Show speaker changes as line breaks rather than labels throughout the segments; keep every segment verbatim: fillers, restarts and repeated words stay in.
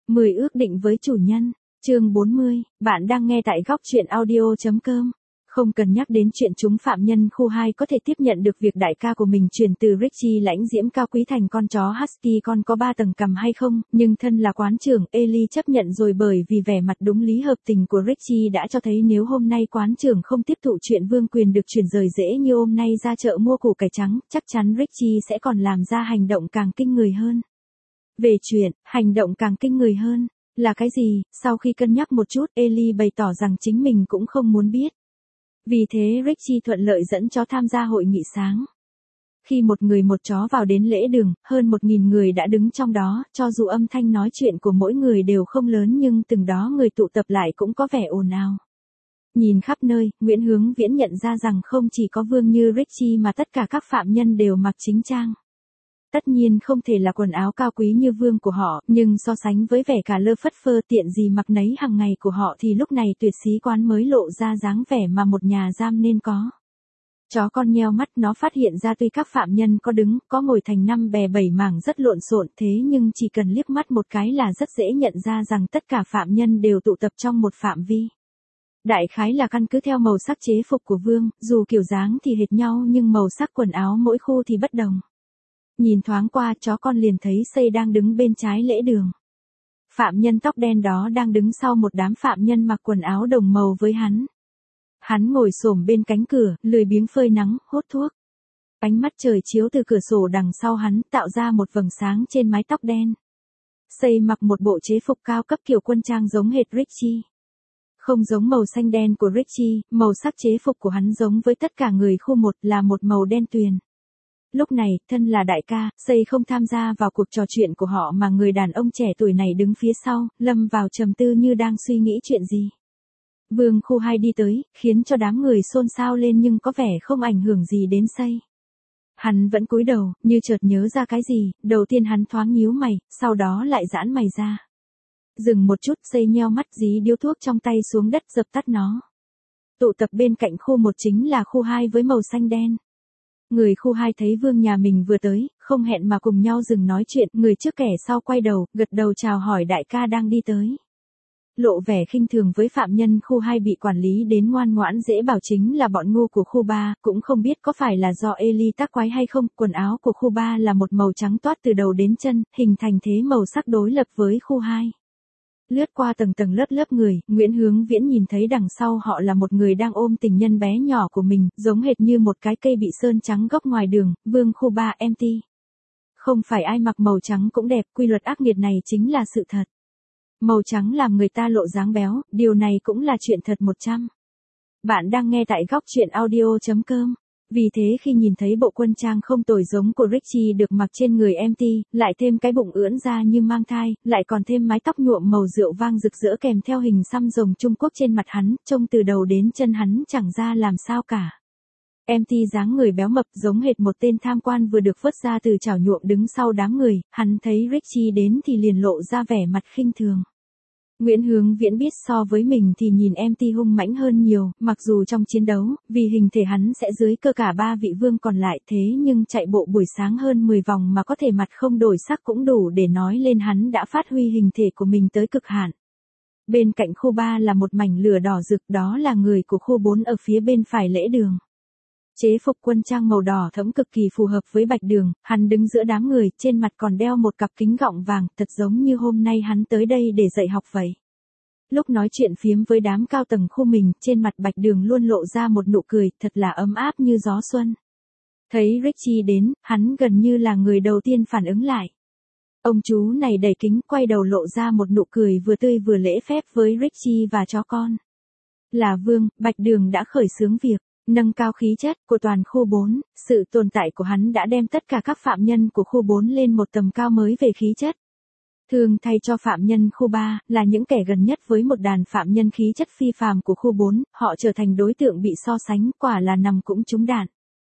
mười ước định với chủ nhân. Chương bốn mươi, bạn đang nghe tại góc truyện audio chấm com. Không cần nhắc đến chuyện chúng phạm nhân khu hai có thể tiếp nhận được việc đại ca của mình chuyển từ Richie lãnh diễm cao quý thành con chó Husky con có ba tầng cằm hay không, nhưng thân là quán trưởng, Ellie chấp nhận rồi bởi vì vẻ mặt đúng lý hợp tình của Richie đã cho thấy nếu hôm nay quán trưởng không tiếp thụ chuyện vương quyền được chuyển rời dễ như hôm nay ra chợ mua củ cải trắng, chắc chắn Richie sẽ còn làm ra hành động càng kinh người hơn. Về chuyện, hành động càng kinh người hơn, là cái gì, sau khi cân nhắc một chút, Ellie bày tỏ rằng chính mình cũng không muốn biết. Vì thế Richie thuận lợi dẫn chó tham gia hội nghị sáng. Khi một người một chó vào đến lễ đường, hơn một nghìn người đã đứng trong đó, cho dù âm thanh nói chuyện của mỗi người đều không lớn nhưng từng đó người tụ tập lại cũng có vẻ ồn ào. Nhìn khắp nơi, Nguyễn Hướng Viễn nhận ra rằng không chỉ có Vương như Richie mà tất cả các phạm nhân đều mặc chính trang. Tất nhiên không thể là quần áo cao quý như Vương của họ, nhưng so sánh với vẻ cả lơ phất phơ tiện gì mặc nấy hàng ngày của họ thì lúc này tuyệt sĩ quán mới lộ ra dáng vẻ mà một nhà giam nên có. Chó con nheo mắt, nó phát hiện ra tuy các phạm nhân có đứng, có ngồi thành năm bè bảy mảng rất lộn xộn thế nhưng chỉ cần liếc mắt một cái là rất dễ nhận ra rằng tất cả phạm nhân đều tụ tập trong một phạm vi. Đại khái là căn cứ theo màu sắc chế phục của Vương, dù kiểu dáng thì hệt nhau nhưng màu sắc quần áo mỗi khu thì bất đồng. Nhìn thoáng qua, chó con liền thấy Xây đang đứng bên trái lễ đường. Phạm nhân tóc đen đó đang đứng sau một đám phạm nhân mặc quần áo đồng màu với hắn. Hắn ngồi xổm bên cánh cửa, lười biếng phơi nắng, hút thuốc. Ánh mắt trời chiếu từ cửa sổ đằng sau hắn, tạo ra một vầng sáng trên mái tóc đen. Xây mặc một bộ chế phục cao cấp kiểu quân trang giống hệt Richie. Không giống màu xanh đen của Richie, màu sắc chế phục của hắn giống với tất cả người khu một là một màu đen tuyền. Lúc này, thân là đại ca, Xây không tham gia vào cuộc trò chuyện của họ mà người đàn ông trẻ tuổi này đứng phía sau, lâm vào trầm tư như đang suy nghĩ chuyện gì. Vương khu hai đi tới, khiến cho đám người xôn xao lên nhưng có vẻ không ảnh hưởng gì đến Xây. Hắn vẫn cúi đầu, như chợt nhớ ra cái gì, đầu tiên hắn thoáng nhíu mày, sau đó lại giãn mày ra. Dừng một chút, Xây nheo mắt dí điếu thuốc trong tay xuống đất dập tắt nó. Tụ tập bên cạnh khu một chính là khu hai với màu xanh đen. Người khu hai thấy Vương nhà mình vừa tới, không hẹn mà cùng nhau dừng nói chuyện, người trước kẻ sau quay đầu, gật đầu chào hỏi đại ca đang đi tới. Lộ vẻ khinh thường với phạm nhân khu hai bị quản lý đến ngoan ngoãn dễ bảo chính là bọn ngu của khu ba, cũng không biết có phải là do Ellie tác quái hay không, quần áo của khu ba là một màu trắng toát từ đầu đến chân, hình thành thế màu sắc đối lập với khu hai. Lướt qua tầng tầng lớp lớp người, Nguyễn Hướng Viễn nhìn thấy đằng sau họ là một người đang ôm tình nhân bé nhỏ của mình, giống hệt như một cái cây bị sơn trắng gốc ngoài đường, Vương khu ba empty. Không phải ai mặc màu trắng cũng đẹp, quy luật ác nghiệt này chính là sự thật. Màu trắng làm người ta lộ dáng béo, điều này cũng là chuyện thật một trăm. Bạn đang nghe tại góc truyện audio chấm com. Vì thế khi nhìn thấy bộ quân trang không tồi giống của Richie được mặc trên người empty, lại thêm cái bụng ưỡn ra như mang thai, lại còn thêm mái tóc nhuộm màu rượu vang rực rỡ kèm theo hình xăm rồng Trung Quốc trên mặt hắn, trông từ đầu đến chân hắn chẳng ra làm sao cả. Empty dáng người béo mập giống hệt một tên tham quan vừa được vớt ra từ chảo nhuộm đứng sau đám người, hắn thấy Richie đến thì liền lộ ra vẻ mặt khinh thường. Nguyễn Hướng Viễn biết so với mình thì nhìn empty hung mãnh hơn nhiều, mặc dù trong chiến đấu, vì hình thể hắn sẽ dưới cơ cả ba vị vương còn lại thế nhưng chạy bộ buổi sáng hơn mười vòng mà có thể mặt không đổi sắc cũng đủ để nói lên hắn đã phát huy hình thể của mình tới cực hạn. Bên cạnh khu ba là một mảnh lửa đỏ rực, đó là người của khu bốn ở phía bên phải lễ đường. Chế phục quân trang màu đỏ thẫm cực kỳ phù hợp với Bạch Đường, hắn đứng giữa đám người, trên mặt còn đeo một cặp kính gọng vàng, thật giống như hôm nay hắn tới đây để dạy học vậy. Lúc nói chuyện phiếm với đám cao tầng khu mình, trên mặt Bạch Đường luôn lộ ra một nụ cười, thật là ấm áp như gió xuân. Thấy Richie đến, hắn gần như là người đầu tiên phản ứng lại. Ông chú này đẩy kính, quay đầu lộ ra một nụ cười vừa tươi vừa lễ phép với Richie và chó con. Là Vương, Bạch Đường đã khởi xướng việc nâng cao khí chất của toàn khu bốn, sự tồn tại của hắn đã đem tất cả các phạm nhân của khu bốn lên một tầm cao mới về khí chất. Thường thay cho phạm nhân khu ba, là những kẻ gần nhất với một đàn phạm nhân khí chất phi phàm của khu bốn, họ trở thành đối tượng bị so sánh, quả là nằm cũng trúng đạn.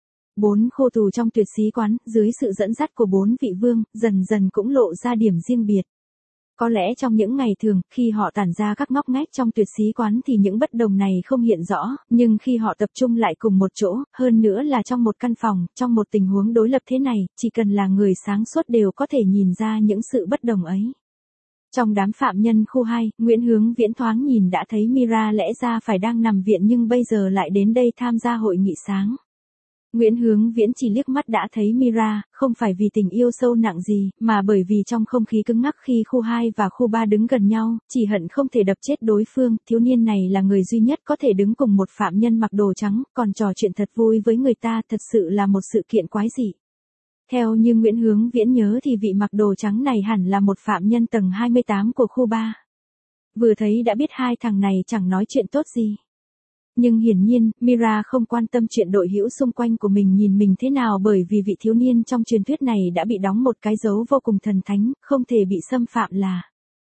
Bốn khu tù trong tuyệt sĩ quán, dưới sự dẫn dắt của bốn vị vương, dần dần cũng lộ ra điểm riêng biệt. Có lẽ trong những ngày thường, khi họ tản ra các ngóc ngách trong tuyệt sĩ quán thì những bất đồng này không hiện rõ, nhưng khi họ tập trung lại cùng một chỗ, hơn nữa là trong một căn phòng, trong một tình huống đối lập thế này, chỉ cần là người sáng suốt đều có thể nhìn ra những sự bất đồng ấy. Trong đám phạm nhân khu hai, Nguyễn Hướng Viễn thoáng nhìn đã thấy Mira lẽ ra phải đang nằm viện nhưng bây giờ lại đến đây tham gia hội nghị sáng. Nguyễn Hướng Viễn chỉ liếc mắt đã thấy Mira, không phải vì tình yêu sâu nặng gì, mà bởi vì trong không khí cứng ngắc khi khu hai và khu ba đứng gần nhau, chỉ hận không thể đập chết đối phương, thiếu niên này là người duy nhất có thể đứng cùng một phạm nhân mặc đồ trắng, còn trò chuyện thật vui với người ta, thật sự là một sự kiện quái dị. Theo như Nguyễn Hướng Viễn nhớ thì vị mặc đồ trắng này hẳn là một phạm nhân tầng hai mươi tám của khu ba. Vừa thấy đã biết hai thằng này chẳng nói chuyện tốt gì. Nhưng hiển nhiên, Mira không quan tâm chuyện đội hữu xung quanh của mình nhìn mình thế nào bởi vì vị thiếu niên trong truyền thuyết này đã bị đóng một cái dấu vô cùng thần thánh, không thể bị xâm phạm là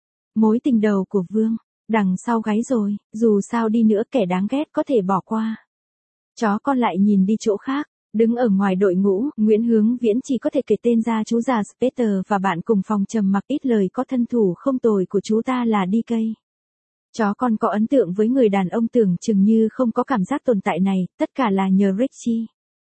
mối tình đầu của Vương. Đằng sau gáy rồi, dù sao đi nữa kẻ đáng ghét có thể bỏ qua. Chó con lại nhìn đi chỗ khác. Đứng ở ngoài đội ngũ, Nguyễn Hướng Viễn chỉ có thể kể tên ra chú già Specter và bạn cùng phòng trầm mặc ít lời có thân thủ không tồi của chú ta là đê ca. Chó con có ấn tượng với người đàn ông tưởng chừng như không có cảm giác tồn tại này, tất cả là nhờ Richie.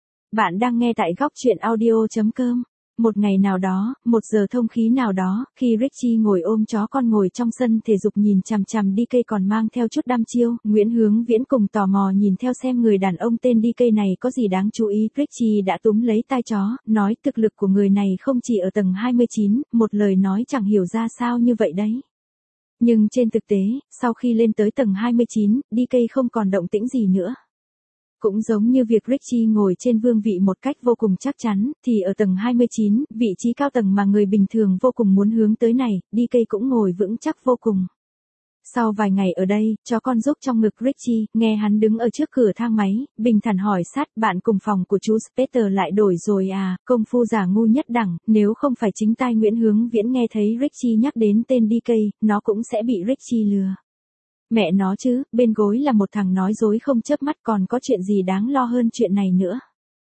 Bạn đang nghe tại góc truyện audio chấm com. Một ngày nào đó, một giờ thông khí nào đó, khi Richie ngồi ôm chó con ngồi trong sân thể dục nhìn chằm chằm đê ca còn mang theo chút đăm chiêu, Nguyễn Hướng Viễn cùng tò mò nhìn theo xem người đàn ông tên đê ca này có gì đáng chú ý. Richie đã túm lấy tai chó, nói thực lực của người này không chỉ ở tầng hai mươi chín, một lời nói chẳng hiểu ra sao như vậy đấy. Nhưng trên thực tế, sau khi lên tới tầng hai mươi chín, đê ca không còn động tĩnh gì nữa. Cũng giống như việc Richie ngồi trên vương vị một cách vô cùng chắc chắn, thì ở tầng hai mươi chín, vị trí cao tầng mà người bình thường vô cùng muốn hướng tới này, đê ca cũng ngồi vững chắc vô cùng. Sau vài ngày ở đây, chó con giúp trong ngực Richie, nghe hắn đứng ở trước cửa thang máy, bình thản hỏi sát, bạn cùng phòng của chú Specter lại đổi rồi à, công phu giả ngu nhất đẳng, nếu không phải chính tai Nguyễn Hướng Viễn nghe thấy Richie nhắc đến tên đê ca, nó cũng sẽ bị Richie lừa. Mẹ nó chứ, bên gối là một thằng nói dối không chớp mắt, còn có chuyện gì đáng lo hơn chuyện này nữa.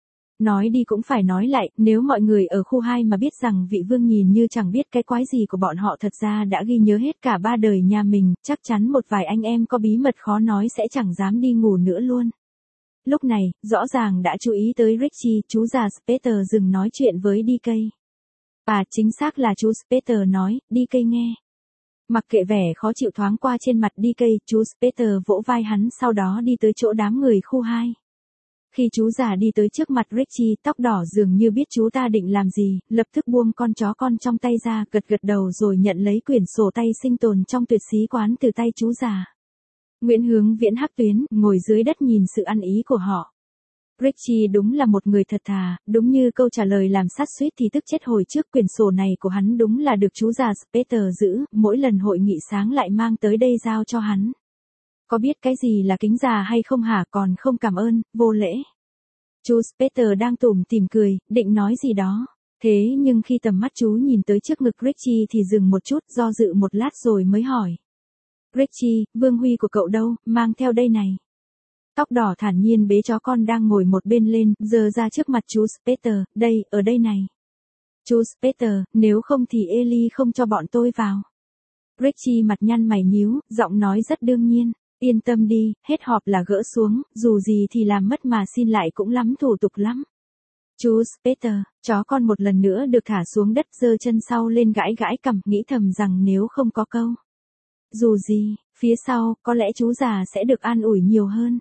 Nói đi cũng phải nói lại, nếu mọi người ở khu hai mà biết rằng vị vương nhìn như chẳng biết cái quái gì của bọn họ thật ra đã ghi nhớ hết cả ba đời nhà mình, chắc chắn một vài anh em có bí mật khó nói sẽ chẳng dám đi ngủ nữa luôn. Lúc này, rõ ràng đã chú ý tới Richie, chú già Specter dừng nói chuyện với đê ca. À chính xác là chú Specter nói, đê ca nghe. Mặc kệ vẻ khó chịu thoáng qua trên mặt đê ca, chú Specter vỗ vai hắn sau đó đi tới chỗ đám người khu hai. Khi chú già đi tới trước mặt Richie, tóc đỏ dường như biết chú ta định làm gì, lập tức buông con chó con trong tay ra, gật gật đầu rồi nhận lấy quyển sổ tay sinh tồn trong tuyệt sĩ quán từ tay chú già. Nguyễn Hướng Viễn hắc tuyến, ngồi dưới đất nhìn sự ăn ý của họ. Richie đúng là một người thật thà, đúng như câu trả lời làm sát suýt thì tức chết hồi trước, quyển sổ này của hắn đúng là được chú già Specter giữ, mỗi lần hội nghị sáng lại mang tới đây giao cho hắn. Có biết cái gì là kính già hay không hả, còn không cảm ơn, vô lễ. Chú Specter đang tủm tỉm cười, định nói gì đó. Thế nhưng khi tầm mắt chú nhìn tới trước ngực Richie thì dừng một chút, do dự một lát rồi mới hỏi. Richie, Vương Huy của cậu đâu, mang theo đây này. Tóc đỏ thản nhiên bế chó con đang ngồi một bên lên, giơ ra trước mặt chú Specter, đây, ở đây này. Chú Specter, nếu không thì Ellie không cho bọn tôi vào. Richie mặt nhăn mày nhíu, giọng nói rất đương nhiên. Yên tâm đi, hết họp là gỡ xuống, dù gì thì làm mất mà xin lại cũng lắm thủ tục lắm. Chú Specter, chó con một lần nữa được thả xuống đất, giơ chân sau lên gãi gãi cằm, nghĩ thầm rằng nếu không có câu. Dù gì, phía sau, có lẽ chú già sẽ được an ủi nhiều hơn.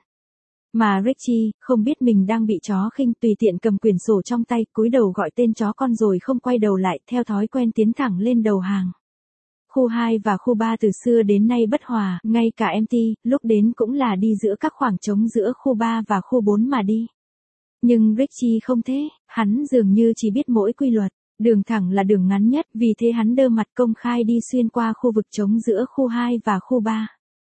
Mà Richie, không biết mình đang bị chó khinh, tùy tiện cầm quyển sổ trong tay, cúi đầu gọi tên chó con rồi không quay đầu lại, theo thói quen tiến thẳng lên đầu hàng. Khu hai và khu ba từ xưa đến nay bất hòa, ngay cả em tê, lúc đến cũng là đi giữa các khoảng trống giữa khu ba và khu bốn mà đi. Nhưng Richie không thế, hắn dường như chỉ biết mỗi quy luật, đường thẳng là đường ngắn nhất, vì thế hắn đơ mặt công khai đi xuyên qua khu vực trống giữa khu hai và khu ba.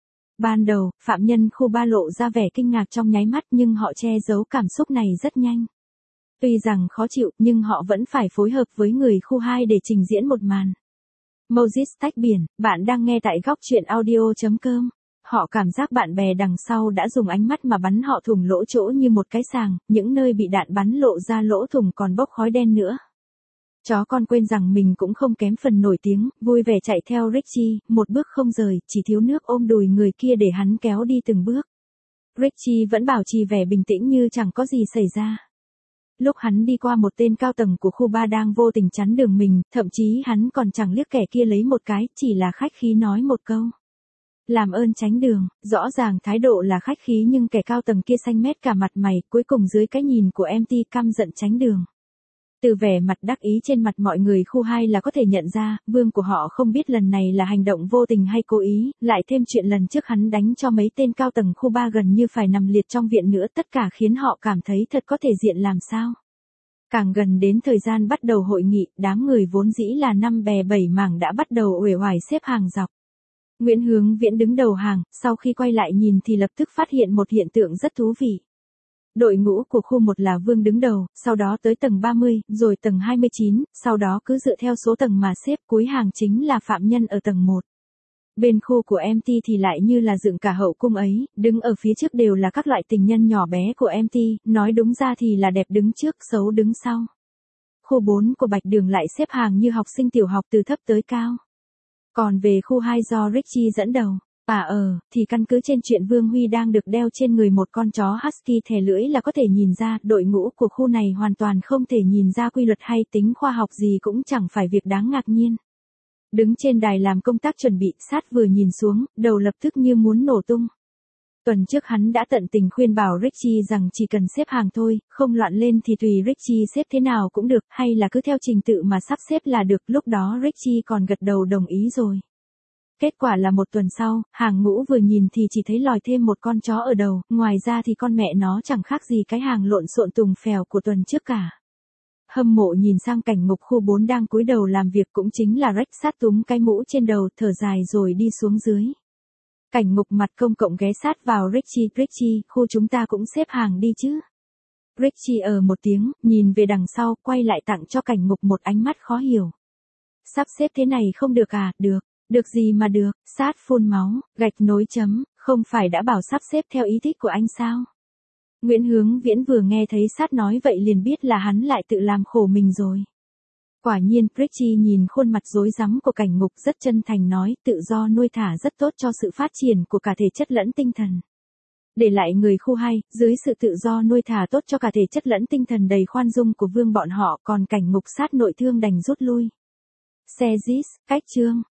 Ban đầu, phạm nhân khu ba lộ ra vẻ kinh ngạc trong nháy mắt nhưng họ che giấu cảm xúc này rất nhanh. Tuy rằng khó chịu nhưng họ vẫn phải phối hợp với người khu hai để trình diễn một màn. Moses tách biển, bạn đang nghe tại góc truyện audio chấm com. Họ cảm giác bạn bè đằng sau đã dùng ánh mắt mà bắn họ thủng lỗ chỗ như một cái sàng, những nơi bị đạn bắn lộ ra lỗ thủng còn bốc khói đen nữa. Chó con quên rằng mình cũng không kém phần nổi tiếng, vui vẻ chạy theo Richie, một bước không rời, chỉ thiếu nước ôm đùi người kia để hắn kéo đi từng bước. Richie vẫn bảo trì vẻ bình tĩnh như chẳng có gì xảy ra. lúc hắn đi qua một tên cao tầng của khu ba đang vô tình chắn đường mình, thậm chí hắn còn chẳng liếc kẻ kia lấy một cái, chỉ là khách khí nói một câu. Làm ơn tránh đường, rõ ràng thái độ là khách khí nhưng kẻ cao tầng kia xanh mét cả mặt mày, cuối cùng dưới cái nhìn của em tê căm giận tránh đường. Từ vẻ mặt đắc ý trên mặt mọi người khu hai là có thể nhận ra, vương của họ không biết lần này là hành động vô tình hay cố ý, lại thêm chuyện lần trước hắn đánh cho mấy tên cao tầng khu ba gần như phải nằm liệt trong viện nữa, tất cả khiến họ cảm thấy thật có thể diện làm sao. Càng gần đến thời gian bắt đầu hội nghị, đám người vốn dĩ là năm bè bảy mảng đã bắt đầu uể oải xếp hàng dọc. Nguyễn Hướng Viễn đứng đầu hàng, sau khi quay lại nhìn thì lập tức phát hiện một hiện tượng rất thú vị. Đội ngũ của khu một là Vương đứng đầu, sau đó tới tầng ba mươi, rồi tầng hai mươi chín, sau đó cứ dựa theo số tầng mà xếp, cuối hàng chính là phạm nhân ở tầng một. Bên khu của em tê thì lại như là dựng cả hậu cung ấy, đứng ở phía trước đều là các loại tình nhân nhỏ bé của em tê, nói đúng ra thì là đẹp đứng trước, xấu đứng sau. Khu bốn của Bạch Đường lại xếp hàng như học sinh tiểu học từ thấp tới cao. Còn về khu hai do Richie dẫn đầu. À ờ, thì căn cứ trên chuyện Vương Huy đang được đeo trên người một con chó husky thè lưỡi là có thể nhìn ra, đội ngũ của khu này hoàn toàn không thể nhìn ra quy luật hay tính khoa học gì, cũng chẳng phải việc đáng ngạc nhiên. Đứng trên đài làm công tác chuẩn bị, Sát vừa nhìn xuống, đầu lập tức như muốn nổ tung. Tuần trước hắn đã tận tình khuyên bảo Richie rằng chỉ cần xếp hàng thôi, không loạn lên thì tùy Richie xếp thế nào cũng được, hay là cứ theo trình tự mà sắp xếp là được, lúc đó Richie còn gật đầu đồng ý rồi. Kết quả là một tuần sau, hàng ngũ vừa nhìn thì chỉ thấy lòi thêm một con chó ở đầu, ngoài ra thì con mẹ nó chẳng khác gì cái hàng lộn xộn tùng phèo của tuần trước cả. Hâm mộ nhìn sang cảnh ngục khu bốn đang cúi đầu làm việc, cũng chính là Rex, sát túm cái mũ trên đầu, thở dài rồi đi xuống dưới. Cảnh ngục mặt công cộng ghé sát vào Richie, Richie, khu chúng ta cũng xếp hàng đi chứ. Richie ờ một tiếng, nhìn về đằng sau, quay lại tặng cho cảnh ngục một ánh mắt khó hiểu. Sắp xếp thế này không được à, được. Được gì mà được, Sát phun máu, gạch nối chấm, không phải đã bảo sắp xếp theo ý thích của anh sao? Nguyễn Hướng Viễn vừa nghe thấy Sát nói vậy liền biết là hắn lại tự làm khổ mình rồi. Quả nhiên, Richie nhìn khuôn mặt rối rắm của cảnh ngục rất chân thành nói, tự do nuôi thả rất tốt cho sự phát triển của cả thể chất lẫn tinh thần. Để lại người khu hai, dưới sự tự do nuôi thả tốt cho cả thể chất lẫn tinh thần đầy khoan dung của Vương bọn họ, còn cảnh ngục Sát nội thương đành rút lui. Xe Zis, cách chương.